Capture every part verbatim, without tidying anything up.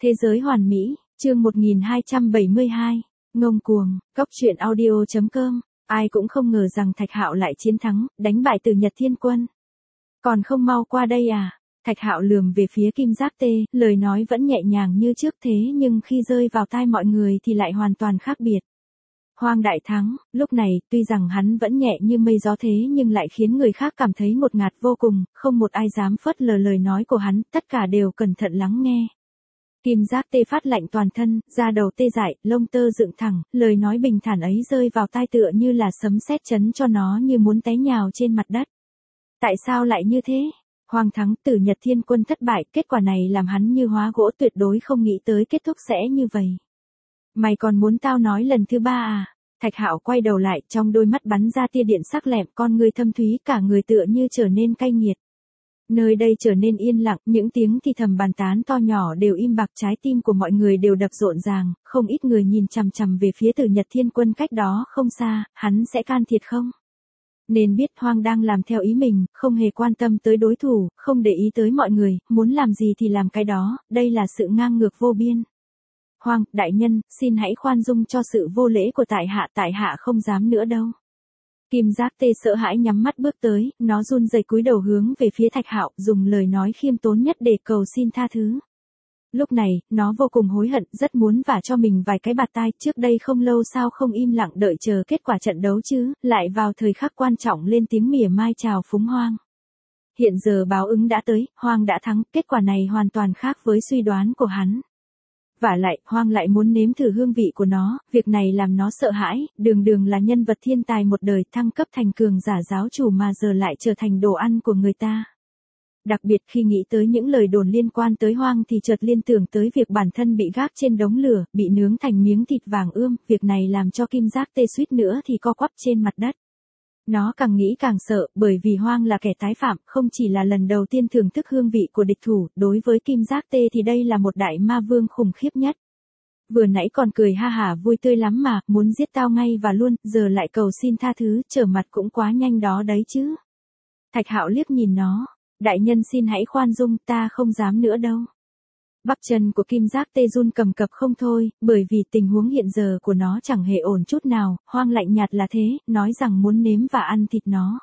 Thế giới hoàn mỹ, chương một nghìn hai trăm bảy mươi hai, ngông cuồng, cóc truyện audio chấm com. Ai cũng không ngờ rằng Thạch Hạo lại chiến thắng, đánh bại Từ Nhật Thiên Quân. Còn không mau qua đây à? Thạch Hạo lườm về phía Kim Giác Tê, lời nói vẫn nhẹ nhàng như trước thế nhưng khi rơi vào tai mọi người thì lại hoàn toàn khác biệt. Hoang đại thắng, lúc này, tuy rằng hắn vẫn nhẹ như mây gió thế nhưng lại khiến người khác cảm thấy ngột ngạt vô cùng, không một ai dám phớt lờ lời nói của hắn, tất cả đều cẩn thận lắng nghe. Kim Giác Tê phát lạnh toàn thân, da đầu tê dại, lông tơ dựng thẳng, lời nói bình thản ấy rơi vào tai tựa như là sấm sét chấn cho nó như muốn té nhào trên mặt đất. Tại sao lại như thế? Hoang thắng, Từ Nhật Thiên Quân thất bại, kết quả này làm hắn như hóa gỗ, tuyệt đối không nghĩ tới kết thúc sẽ như vậy. Mày còn muốn tao nói lần thứ ba à? Thạch Hạo quay đầu lại, trong đôi mắt bắn ra tia điện sắc lẹm, con người thâm thúy, cả người tựa như trở nên cay nghiệt. Nơi đây trở nên yên lặng, những tiếng thì thầm bàn tán to nhỏ đều im bặt, trái tim của mọi người đều đập rộn ràng, không ít người nhìn chằm chằm về phía Từ Nhật Thiên Quân cách đó không xa, hắn sẽ can thiệp không? Nên biết Hoang đang làm theo ý mình, không hề quan tâm tới đối thủ, không để ý tới mọi người, muốn làm gì thì làm cái đó, đây là sự ngang ngược vô biên. Hoang, đại nhân, xin hãy khoan dung cho sự vô lễ của tại hạ, tại hạ không dám nữa đâu. Kim Giác Tê sợ hãi nhắm mắt bước tới, nó run rẩy cúi đầu hướng về phía Thạch Hạo, dùng lời nói khiêm tốn nhất để cầu xin tha thứ. Lúc này, nó vô cùng hối hận, rất muốn vả cho mình vài cái bạt tai, trước đây không lâu sao không im lặng đợi chờ kết quả trận đấu chứ, lại vào thời khắc quan trọng lên tiếng mỉa mai chào phúng Hoang. Hiện giờ báo ứng đã tới, Hoang đã thắng, kết quả này hoàn toàn khác với suy đoán của hắn. Vả lại, Hoang lại muốn nếm thử hương vị của nó, việc này làm nó sợ hãi, đường đường là nhân vật thiên tài một đời thăng cấp thành cường giả giáo chủ mà giờ lại trở thành đồ ăn của người ta. Đặc biệt khi nghĩ tới những lời đồn liên quan tới Hoang thì chợt liên tưởng tới việc bản thân bị gác trên đống lửa, bị nướng thành miếng thịt vàng ươm, việc này làm cho Kim Giác Tê suýt nữa thì co quắp trên mặt đất. Nó càng nghĩ càng sợ, bởi vì Hoang là kẻ tái phạm, không chỉ là lần đầu tiên thưởng thức hương vị của địch thủ, đối với Kim Giác Tê thì đây là một đại ma vương khủng khiếp nhất. Vừa nãy còn cười ha hả vui tươi lắm mà, muốn giết tao ngay và luôn, giờ lại cầu xin tha thứ, trở mặt cũng quá nhanh đó đấy chứ. Thạch Hạo liếc nhìn nó, đại nhân xin hãy khoan dung, ta không dám nữa đâu. Bắp chân của Kim Giác Tê run cầm cập không thôi, bởi vì tình huống hiện giờ của nó chẳng hề ổn chút nào, Hoang lạnh nhạt là thế, nói rằng muốn nếm và ăn thịt nó.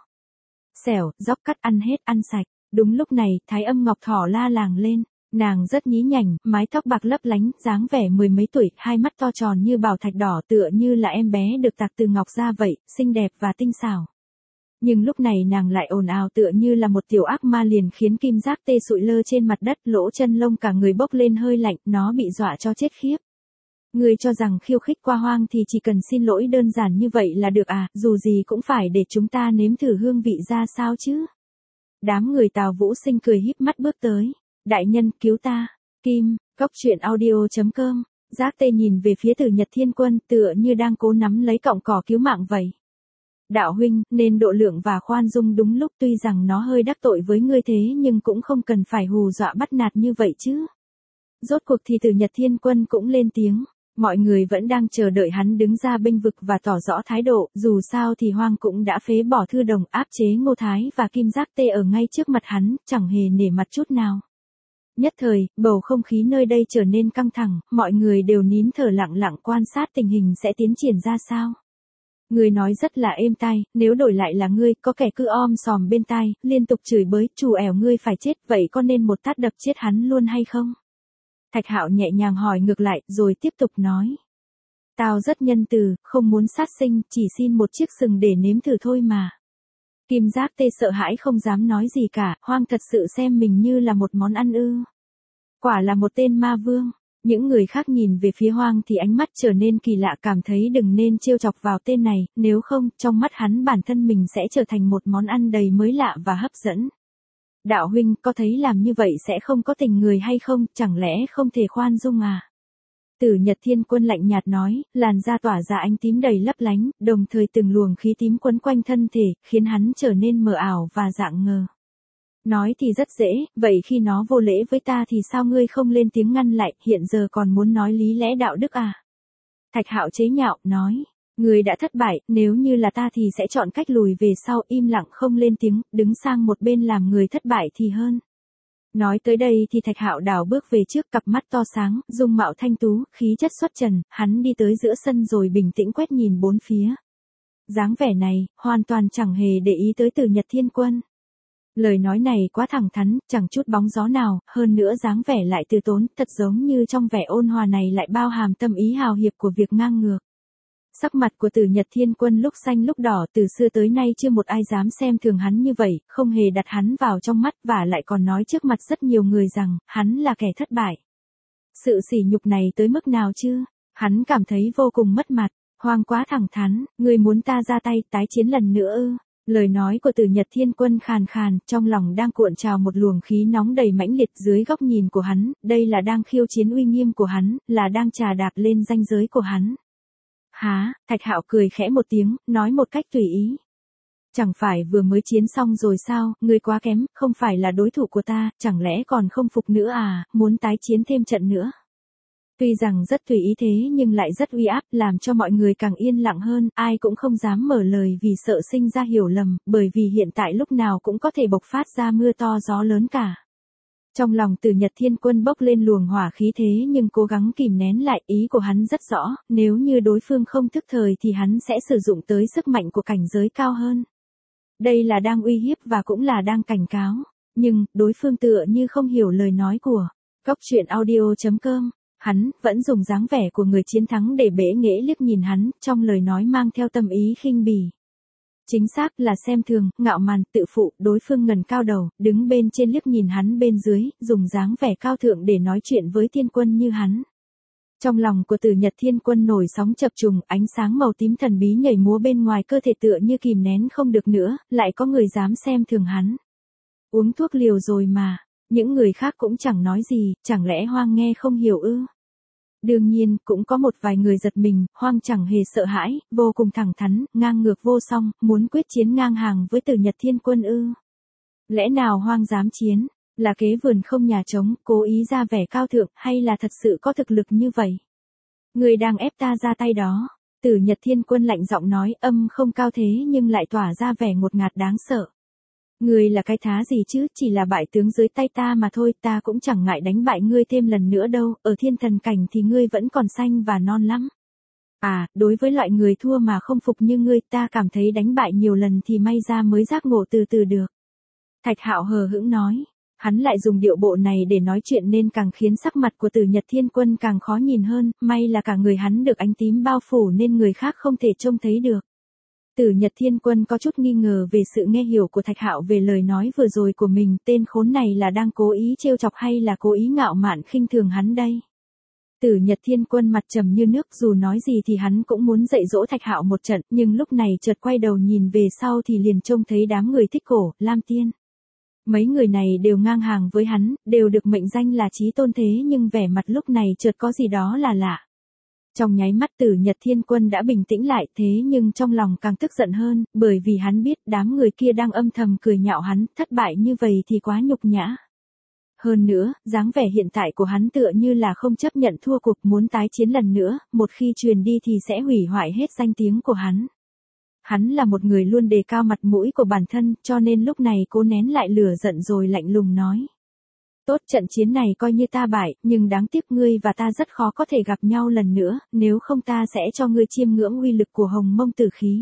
Xẻo, dóc cắt ăn hết, ăn sạch. Đúng lúc này, Thái Âm Ngọc Thỏ la làng lên, nàng rất nhí nhảnh, mái tóc bạc lấp lánh, dáng vẻ mười mấy tuổi, hai mắt to tròn như bảo thạch đỏ tựa như là em bé được tạc từ ngọc ra vậy, xinh đẹp và tinh xảo. Nhưng lúc này nàng lại ồn ào tựa như là một tiểu ác ma liền khiến Kim Giác Tê sụi lơ trên mặt đất, lỗ chân lông cả người bốc lên hơi lạnh, nó bị dọa cho chết khiếp. Ngươi cho rằng khiêu khích qua Hoang thì chỉ cần xin lỗi đơn giản như vậy là được à, dù gì cũng phải để chúng ta nếm thử hương vị ra sao chứ. Đám người Tào Vũ Sinh cười híp mắt bước tới, đại nhân cứu ta, Kim, cóc truyện audio chấm com. Giác Tê nhìn về phía Từ Nhật Thiên Quân tựa như đang cố nắm lấy cọng cỏ cứu mạng vậy. Đạo huynh, nên độ lượng và khoan dung đúng lúc, tuy rằng nó hơi đắc tội với ngươi thế nhưng cũng không cần phải hù dọa bắt nạt như vậy chứ. Rốt cuộc thì Từ Nhật Thiên Quân cũng lên tiếng, mọi người vẫn đang chờ đợi hắn đứng ra bênh vực và tỏ rõ thái độ, dù sao thì Hoang cũng đã phế bỏ Thư Đồng, áp chế Ngô Thái và Kim Giác Tê ở ngay trước mặt hắn, chẳng hề nể mặt chút nào. Nhất thời, bầu không khí nơi đây trở nên căng thẳng, mọi người đều nín thở lặng lặng quan sát tình hình sẽ tiến triển ra sao. Người nói rất là êm tai, nếu đổi lại là ngươi, có kẻ cứ om sòm bên tai, liên tục chửi bới, chủ ẻo ngươi phải chết, vậy có nên một tát đập chết hắn luôn hay không? Thạch Hạo nhẹ nhàng hỏi ngược lại, rồi tiếp tục nói. Tao rất nhân từ, không muốn sát sinh, chỉ xin một chiếc sừng để nếm thử thôi mà. Kim Giác Tê sợ hãi không dám nói gì cả, Hoang thật sự xem mình như là một món ăn ư. Quả là một tên ma vương. Những người khác nhìn về phía Hoang thì ánh mắt trở nên kỳ lạ, cảm thấy đừng nên trêu chọc vào tên này, nếu không, trong mắt hắn bản thân mình sẽ trở thành một món ăn đầy mới lạ và hấp dẫn. Đạo huynh, có thấy làm như vậy sẽ không có tình người hay không, chẳng lẽ không thể khoan dung à? Từ Nhật Thiên Quân lạnh nhạt nói, làn da tỏa ra ánh tím đầy lấp lánh, đồng thời từng luồng khí tím quấn quanh thân thể, khiến hắn trở nên mờ ảo và dạng ngờ. Nói thì rất dễ, vậy khi nó vô lễ với ta thì sao ngươi không lên tiếng ngăn lại, hiện giờ còn muốn nói lý lẽ đạo đức à? Thạch Hạo chế nhạo, nói, ngươi đã thất bại, nếu như là ta thì sẽ chọn cách lùi về sau, im lặng không lên tiếng, đứng sang một bên làm người thất bại thì hơn. Nói tới đây thì Thạch Hạo đảo bước về trước, cặp mắt to sáng, dung mạo thanh tú, khí chất xuất trần, hắn đi tới giữa sân rồi bình tĩnh quét nhìn bốn phía. Dáng vẻ này, hoàn toàn chẳng hề để ý tới Từ Nhật Thiên Quân. Lời nói này quá thẳng thắn, chẳng chút bóng gió nào, hơn nữa dáng vẻ lại từ tốn, thật giống như trong vẻ ôn hòa này lại bao hàm tâm ý hào hiệp của việc ngang ngược. Sắc mặt của Từ Nhật Thiên Quân lúc xanh lúc đỏ, từ xưa tới nay chưa một ai dám xem thường hắn như vậy, không hề đặt hắn vào trong mắt và lại còn nói trước mặt rất nhiều người rằng, hắn là kẻ thất bại. Sự sỉ nhục này tới mức nào chứ? Hắn cảm thấy vô cùng mất mặt, Hoang quá thẳng thắn, ngươi muốn ta ra tay tái chiến lần nữa ư? Lời nói của Từ Nhật Thiên Quân khàn khàn, trong lòng đang cuộn trào một luồng khí nóng đầy mãnh liệt dưới góc nhìn của hắn, đây là đang khiêu chiến uy nghiêm của hắn, là đang chà đạp lên ranh giới của hắn. Há, Thạch Hạo cười khẽ một tiếng, nói một cách tùy ý. Chẳng phải vừa mới chiến xong rồi sao, ngươi quá kém, không phải là đối thủ của ta, chẳng lẽ còn không phục nữa à, muốn tái chiến thêm trận nữa. Tuy rằng rất tùy ý thế nhưng lại rất uy áp, làm cho mọi người càng yên lặng hơn, ai cũng không dám mở lời vì sợ sinh ra hiểu lầm, bởi vì hiện tại lúc nào cũng có thể bộc phát ra mưa to gió lớn cả. Trong lòng Từ Nhật Thiên Quân bốc lên luồng hỏa khí thế nhưng cố gắng kìm nén lại, ý của hắn rất rõ, nếu như đối phương không thức thời thì hắn sẽ sử dụng tới sức mạnh của cảnh giới cao hơn. Đây là đang uy hiếp và cũng là đang cảnh cáo, nhưng đối phương tựa như không hiểu lời nói của Cốc Truyện Audio chấm com. Hắn vẫn dùng dáng vẻ của người chiến thắng để bẽ nghễ liếc nhìn hắn, trong lời nói mang theo tâm ý khinh bỉ. Chính xác là xem thường, ngạo mạn, tự phụ, đối phương ngẩng cao đầu, đứng bên trên liếc nhìn hắn bên dưới, dùng dáng vẻ cao thượng để nói chuyện với Thiên Quân như hắn. Trong lòng của Từ Nhật Thiên Quân nổi sóng chập trùng, ánh sáng màu tím thần bí nhảy múa bên ngoài cơ thể tựa như kìm nén không được nữa, lại có người dám xem thường hắn. Uống thuốc liều rồi mà. Những người khác cũng chẳng nói gì, chẳng lẽ Hoang nghe không hiểu ư? Đương nhiên, cũng có một vài người giật mình, Hoang chẳng hề sợ hãi, vô cùng thẳng thắn, ngang ngược vô song, muốn quyết chiến ngang hàng với Từ Nhật Thiên Quân ư? Lẽ nào Hoang dám chiến? Là kế vườn không nhà trống, cố ý ra vẻ cao thượng, hay là thật sự có thực lực như vậy? Người đang ép ta ra tay đó. Từ Nhật Thiên Quân lạnh giọng nói, âm không cao thế nhưng lại tỏa ra vẻ ngột ngạt đáng sợ. Ngươi là cái thá gì chứ, chỉ là bại tướng dưới tay ta mà thôi, ta cũng chẳng ngại đánh bại ngươi thêm lần nữa đâu, ở thiên thần cảnh thì ngươi vẫn còn xanh và non lắm. À, đối với loại người thua mà không phục như ngươi, ta cảm thấy đánh bại nhiều lần thì may ra mới giác ngộ từ từ được. Thạch Hạo hờ hững nói, hắn lại dùng điệu bộ này để nói chuyện nên càng khiến sắc mặt của Từ Nhật Thiên Quân càng khó nhìn hơn, may là cả người hắn được ánh tím bao phủ nên người khác không thể trông thấy được. Từ Nhật Thiên Quân có chút nghi ngờ về sự nghe hiểu của Thạch Hạo về lời nói vừa rồi của mình, tên khốn này là đang cố ý trêu chọc hay là cố ý ngạo mạn khinh thường hắn đây. Từ Nhật Thiên Quân mặt trầm như nước, dù nói gì thì hắn cũng muốn dạy dỗ Thạch Hạo một trận, nhưng lúc này chợt quay đầu nhìn về sau thì liền trông thấy đám người thích cổ, Lam Tiên. Mấy người này đều ngang hàng với hắn, đều được mệnh danh là chí tôn thế nhưng vẻ mặt lúc này chợt có gì đó là lạ. Trong nháy mắt Từ Nhật Thiên Quân đã bình tĩnh lại, thế nhưng trong lòng càng tức giận hơn, bởi vì hắn biết đám người kia đang âm thầm cười nhạo hắn, thất bại như vậy thì quá nhục nhã. Hơn nữa, dáng vẻ hiện tại của hắn tựa như là không chấp nhận thua cuộc, muốn tái chiến lần nữa, một khi truyền đi thì sẽ hủy hoại hết danh tiếng của hắn. Hắn là một người luôn đề cao mặt mũi của bản thân, cho nên lúc này cố nén lại lửa giận rồi lạnh lùng nói. Tốt, trận chiến này coi như ta bại, nhưng đáng tiếc ngươi và ta rất khó có thể gặp nhau lần nữa, nếu không ta sẽ cho ngươi chiêm ngưỡng uy lực của Hồng Mông Tử Khí.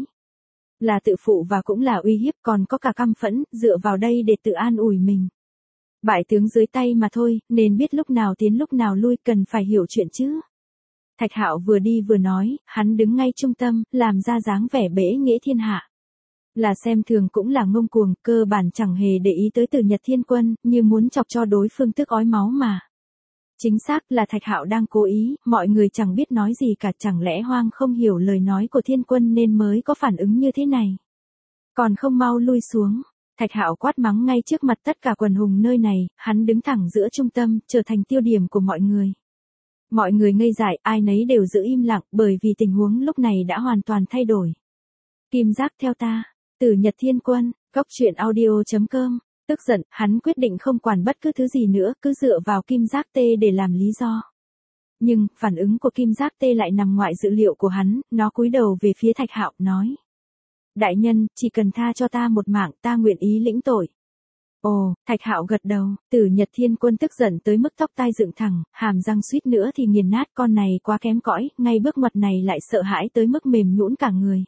Là tự phụ và cũng là uy hiếp, còn có cả căm phẫn, dựa vào đây để tự an ủi mình. Bại tướng dưới tay mà thôi, nên biết lúc nào tiến lúc nào lui, cần phải hiểu chuyện chứ. Thạch Hạo vừa đi vừa nói, hắn đứng ngay trung tâm, làm ra dáng vẻ bẽ nghễ thiên hạ. Là xem thường cũng là ngông cuồng, cơ bản chẳng hề để ý tới Từ Nhật Thiên Quân, như muốn chọc cho đối phương tức ói máu mà. Chính xác là Thạch Hạo đang cố ý, mọi người chẳng biết nói gì cả, chẳng lẽ Hoang không hiểu lời nói của Thiên Quân nên mới có phản ứng như thế này. Còn không mau lui xuống, Thạch Hạo quát mắng ngay trước mặt tất cả quần hùng nơi này, hắn đứng thẳng giữa trung tâm, trở thành tiêu điểm của mọi người. Mọi người ngây dại, ai nấy đều giữ im lặng, bởi vì tình huống lúc này đã hoàn toàn thay đổi. Kim giác theo ta. Từ Nhật Thiên Quân, Cốc Truyện Audio chấm com, tức giận, hắn quyết định không quản bất cứ thứ gì nữa, cứ dựa vào Kim Giác Tê để làm lý do. Nhưng, phản ứng của Kim Giác Tê lại nằm ngoại dự liệu của hắn, nó cúi đầu về phía Thạch Hạo, nói. Đại nhân, chỉ cần tha cho ta một mạng, ta nguyện ý lĩnh tội. Ồ, Thạch Hạo gật đầu, Tử Nhật Thiên Quân tức giận tới mức tóc tai dựng thẳng, hàm răng suýt nữa thì nghiền nát, con này quá kém cỏi, ngay bước ngoặt này lại sợ hãi tới mức mềm nhũn cả người.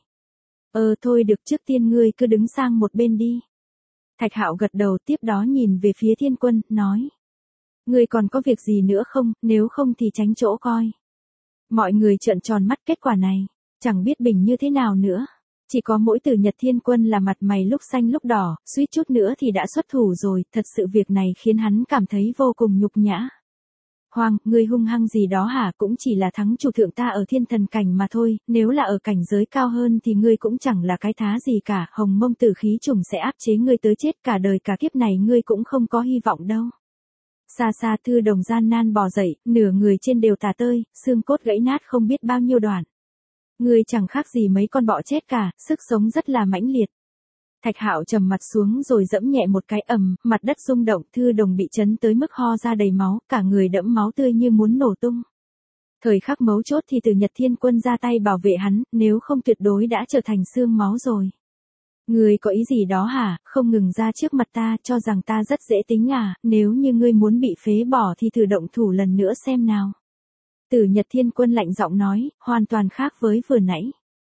Ờ thôi được, trước tiên ngươi cứ đứng sang một bên đi. Thạch Hạo gật đầu, tiếp đó nhìn về phía Thiên Quân, nói. Ngươi còn có việc gì nữa không, nếu không thì tránh chỗ coi. Mọi người trợn tròn mắt, kết quả này, chẳng biết bình như thế nào nữa. Chỉ có mỗi Tử Nhật Thiên Quân là mặt mày lúc xanh lúc đỏ, suýt chút nữa thì đã xuất thủ rồi, thật sự việc này khiến hắn cảm thấy vô cùng nhục nhã. Hoàng, ngươi hung hăng gì đó hả, cũng chỉ là thắng chủ thượng ta ở thiên thần cảnh mà thôi, nếu là ở cảnh giới cao hơn thì ngươi cũng chẳng là cái thá gì cả, hồng mông tử khí trùng sẽ áp chế ngươi tới chết, cả đời cả kiếp này ngươi cũng không có hy vọng đâu. Xa xa Thư Đồng gian nan bò dậy, nửa người trên đều tả tơi, xương cốt gãy nát không biết bao nhiêu đoạn. Ngươi chẳng khác gì mấy con bọ chết cả, sức sống rất là mãnh liệt. Thạch Hạo trầm mặt xuống rồi dẫm nhẹ một cái, ầm, mặt đất rung động, Thư Đồng bị chấn tới mức ho ra đầy máu, cả người đẫm máu tươi như muốn nổ tung. Thời khắc mấu chốt thì Tử Nhật Thiên Quân ra tay bảo vệ hắn, nếu không tuyệt đối đã trở thành xương máu rồi. Ngươi có ý gì đó hả, không ngừng ra trước mặt ta, cho rằng ta rất dễ tính à, nếu như ngươi muốn bị phế bỏ thì thử động thủ lần nữa xem nào. Tử Nhật Thiên Quân lạnh giọng nói, hoàn toàn khác với vừa nãy.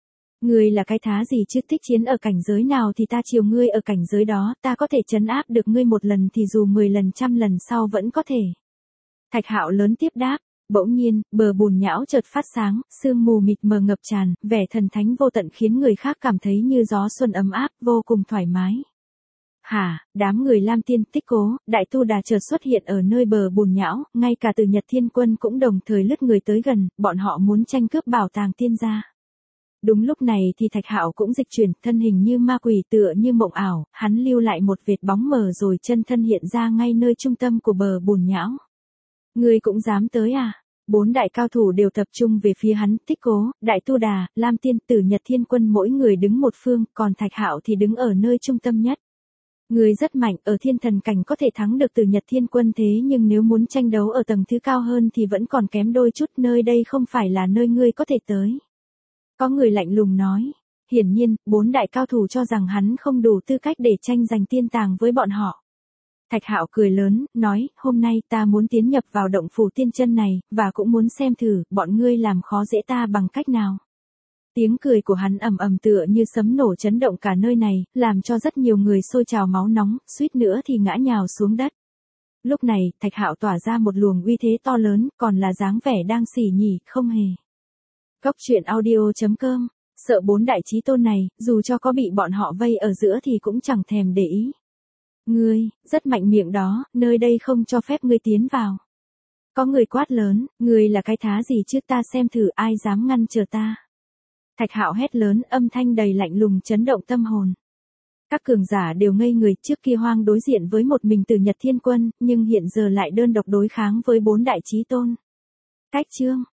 Ngươi là cái thá gì chứ, thích chiến ở cảnh giới nào thì ta chiều ngươi ở cảnh giới đó, ta có thể trấn áp được ngươi một lần thì dù mười lần trăm lần sau vẫn có thể. Thạch Hạo lớn tiếp đáp, bỗng nhiên, bờ bùn nhão chợt phát sáng, sương mù mịt mờ ngập tràn, vẻ thần thánh vô tận khiến người khác cảm thấy như gió xuân ấm áp, vô cùng thoải mái. Hả, đám người Lam Tiên, Tích Cố, Đại Tu Đà chợt xuất hiện ở nơi bờ bùn nhão, ngay cả Tử Nhật Thiên Quân cũng đồng thời lướt người tới gần, bọn họ muốn tranh cướp bảo tàng tiên gia. Đúng lúc này thì Thạch Hạo cũng dịch chuyển, thân hình như ma quỷ tựa như mộng ảo, hắn lưu lại một vệt bóng mờ rồi chân thân hiện ra ngay nơi trung tâm của bờ bùn nhão. Ngươi cũng dám tới à? Bốn đại cao thủ đều tập trung về phía hắn, Tích Cố, Đại Tu Đà, Lam Tiên, Tử Nhật Thiên Quân mỗi người đứng một phương, còn Thạch Hạo thì đứng ở nơi trung tâm nhất. Ngươi rất mạnh, ở thiên thần cảnh có thể thắng được Tử Nhật Thiên Quân, thế nhưng nếu muốn tranh đấu ở tầng thứ cao hơn thì vẫn còn kém đôi chút, nơi đây không phải là nơi ngươi có thể tới. Có người lạnh lùng nói, hiển nhiên, bốn đại cao thủ cho rằng hắn không đủ tư cách để tranh giành tiên tàng với bọn họ. Thạch Hạo cười lớn, nói, hôm nay ta muốn tiến nhập vào động phủ tiên chân này, và cũng muốn xem thử, bọn ngươi làm khó dễ ta bằng cách nào. Tiếng cười của hắn ầm ầm tựa như sấm nổ chấn động cả nơi này, làm cho rất nhiều người sôi trào máu nóng, suýt nữa thì ngã nhào xuống đất. Lúc này, Thạch Hạo tỏa ra một luồng uy thế to lớn, còn là dáng vẻ đang xỉ nhỉ, không hề. Góc truyện audio chấm com, sợ bốn đại chí tôn này, dù cho có bị bọn họ vây ở giữa thì cũng chẳng thèm để ý. Ngươi, rất mạnh miệng đó, nơi đây không cho phép ngươi tiến vào. Có người quát lớn, ngươi là cái thá gì chứ, ta xem thử ai dám ngăn trở ta. Thạch Hạo hét lớn, âm thanh đầy lạnh lùng chấn động tâm hồn. Các cường giả đều ngây người, trước kia Hoang đối diện với một mình Tử Nhật Thiên Quân, nhưng hiện giờ lại đơn độc đối kháng với bốn đại chí tôn. Cách chương